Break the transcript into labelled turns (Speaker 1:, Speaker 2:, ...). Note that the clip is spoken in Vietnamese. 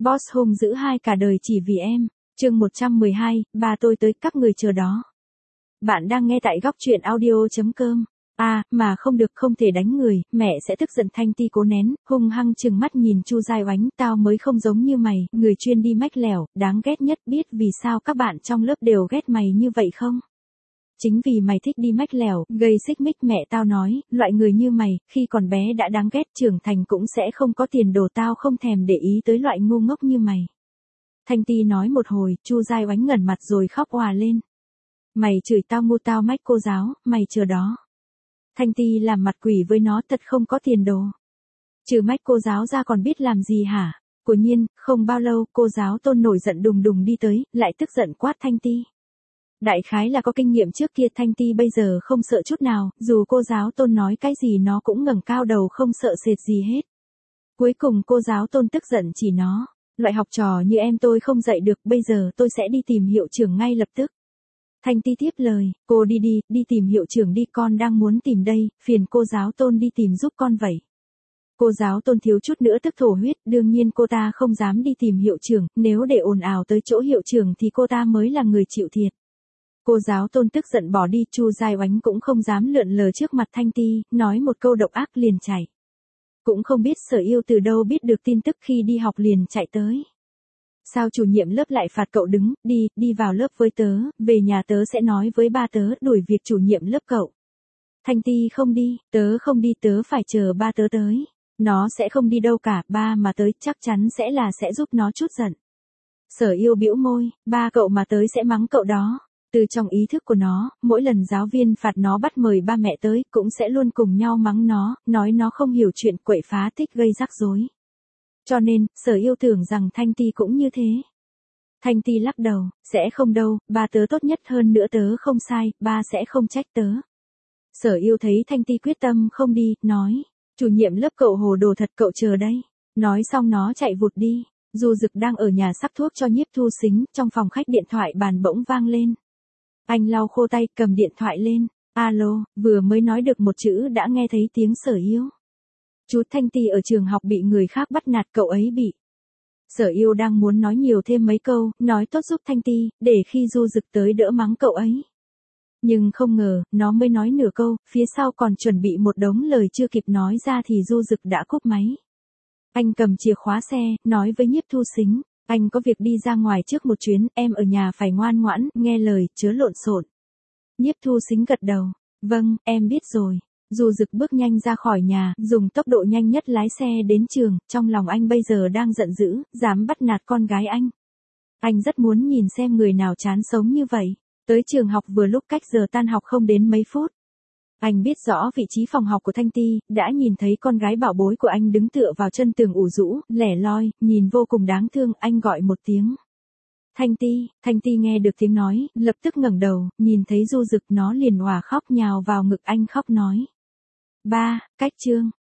Speaker 1: Boss hung dữ hai cả đời chỉ vì em. Chương 112, ba tôi tới, các người chờ đó. Bạn đang nghe tại góc truyện audio.com. Mà không được, không thể đánh người, mẹ sẽ tức giận. Thanh Ti cố nén, hung hăng trừng mắt nhìn Chu Giai Oánh, tao mới không giống như mày, người chuyên đi mách lẻo, đáng ghét nhất. Biết vì sao các bạn trong lớp đều ghét mày như vậy không? Chính vì mày thích đi mách lẻo, gây xích mích. Mẹ tao nói, loại người như mày, khi còn bé đã đáng ghét, trưởng thành cũng sẽ không có tiền đồ. Tao không thèm để ý tới loại ngu ngốc như mày. Thanh Ti nói một hồi, Chu Giai Oánh ngẩn mặt rồi khóc òa lên. Mày chửi tao ngu, tao mách cô giáo, mày chờ đó. Thanh Ti làm mặt quỷ với nó, thật không có tiền đồ. Trừ mách cô giáo ra còn biết làm gì hả? Quả nhiên, không bao lâu, cô giáo Tôn nổi giận đùng đùng đi tới, lại tức giận quát Thanh Ti. Đại khái là có kinh nghiệm trước kia, Thanh Ti bây giờ không sợ chút nào, dù cô giáo Tôn nói cái gì nó cũng ngẩng cao đầu không sợ sệt gì hết. Cuối cùng cô giáo Tôn tức giận chỉ nó. Loại học trò như em tôi không dạy được, bây giờ tôi sẽ đi tìm hiệu trưởng ngay lập tức. Thanh Ti tiếp lời, cô đi tìm hiệu trưởng đi, con đang muốn tìm đây, phiền cô giáo Tôn đi tìm giúp con vậy. Cô giáo Tôn thiếu chút nữa tức thổ huyết, đương nhiên cô ta không dám đi tìm hiệu trưởng, nếu để ồn ào tới chỗ hiệu trưởng thì cô ta mới là người chịu thiệt. Cô giáo Tôn tức giận bỏ đi, Chu Giai Oánh cũng không dám lượn lờ trước mặt Thanh Ti, nói một câu độc ác liền chạy. Cũng không biết Sở Yêu từ đâu biết được tin tức, khi đi học liền chạy tới. Sao chủ nhiệm lớp lại phạt cậu đứng, đi vào lớp với tớ, về nhà tớ sẽ nói với ba tớ, đuổi việc chủ nhiệm lớp cậu. Thanh Ti không đi, tớ không đi, tớ phải chờ ba tớ tới. Nó sẽ không đi đâu cả, ba mà tới chắc chắn sẽ giúp nó chút giận. Sở Yêu bĩu môi, ba cậu mà tới sẽ mắng cậu đó. Từ trong ý thức của nó, mỗi lần giáo viên phạt nó bắt mời ba mẹ tới, cũng sẽ luôn cùng nhau mắng nó, nói nó không hiểu chuyện, quậy phá, thích gây rắc rối. Cho nên, Sở Yêu tưởng rằng Thanh Ti cũng như thế. Thanh Ti lắc đầu, sẽ không đâu, ba tớ tốt nhất, hơn nữa tớ không sai, ba sẽ không trách tớ. Sở Yêu thấy Thanh Ti quyết tâm không đi, nói, chủ nhiệm lớp cậu hồ đồ thật, cậu chờ đây. Nói xong nó chạy vụt đi. Du Dực đang ở nhà sắc thuốc cho Nhiếp Thu Sính, trong phòng khách điện thoại bàn bỗng vang lên. Anh lau khô tay, cầm điện thoại lên. Alo, vừa mới nói được một chữ đã nghe thấy tiếng Sở Yêu. Chú Thanh Ti ở trường học bị người khác bắt nạt, cậu ấy bị. Sở Yêu đang muốn nói nhiều thêm mấy câu, nói tốt giúp Thanh Ti, để khi Du Dực tới đỡ mắng cậu ấy. Nhưng không ngờ, nó mới nói nửa câu, phía sau còn chuẩn bị một đống lời chưa kịp nói ra thì Du Dực đã cúp máy. Anh cầm chìa khóa xe, nói với Nhiếp Thu Sính, anh có việc đi ra ngoài trước một chuyến, em ở nhà phải ngoan ngoãn, nghe lời, chớ lộn xộn. Nhiếp Thu Sính gật đầu, vâng, em biết rồi. Du Dực bước nhanh ra khỏi nhà, dùng tốc độ nhanh nhất lái xe đến trường, trong lòng anh bây giờ đang giận dữ, dám bắt nạt con gái anh. Anh rất muốn nhìn xem người nào chán sống như vậy. Tới trường học vừa lúc cách giờ tan học không đến mấy phút. Anh biết rõ vị trí phòng học của Thanh Ti, đã nhìn thấy con gái bảo bối của anh đứng tựa vào chân tường ủ rũ, lẻ loi, nhìn vô cùng đáng thương. Anh gọi một tiếng. Thanh Ti nghe được tiếng nói, lập tức ngẩng đầu, nhìn thấy Du Dực nó liền òa khóc, nhào vào ngực anh khóc nói. Ba, cách chương.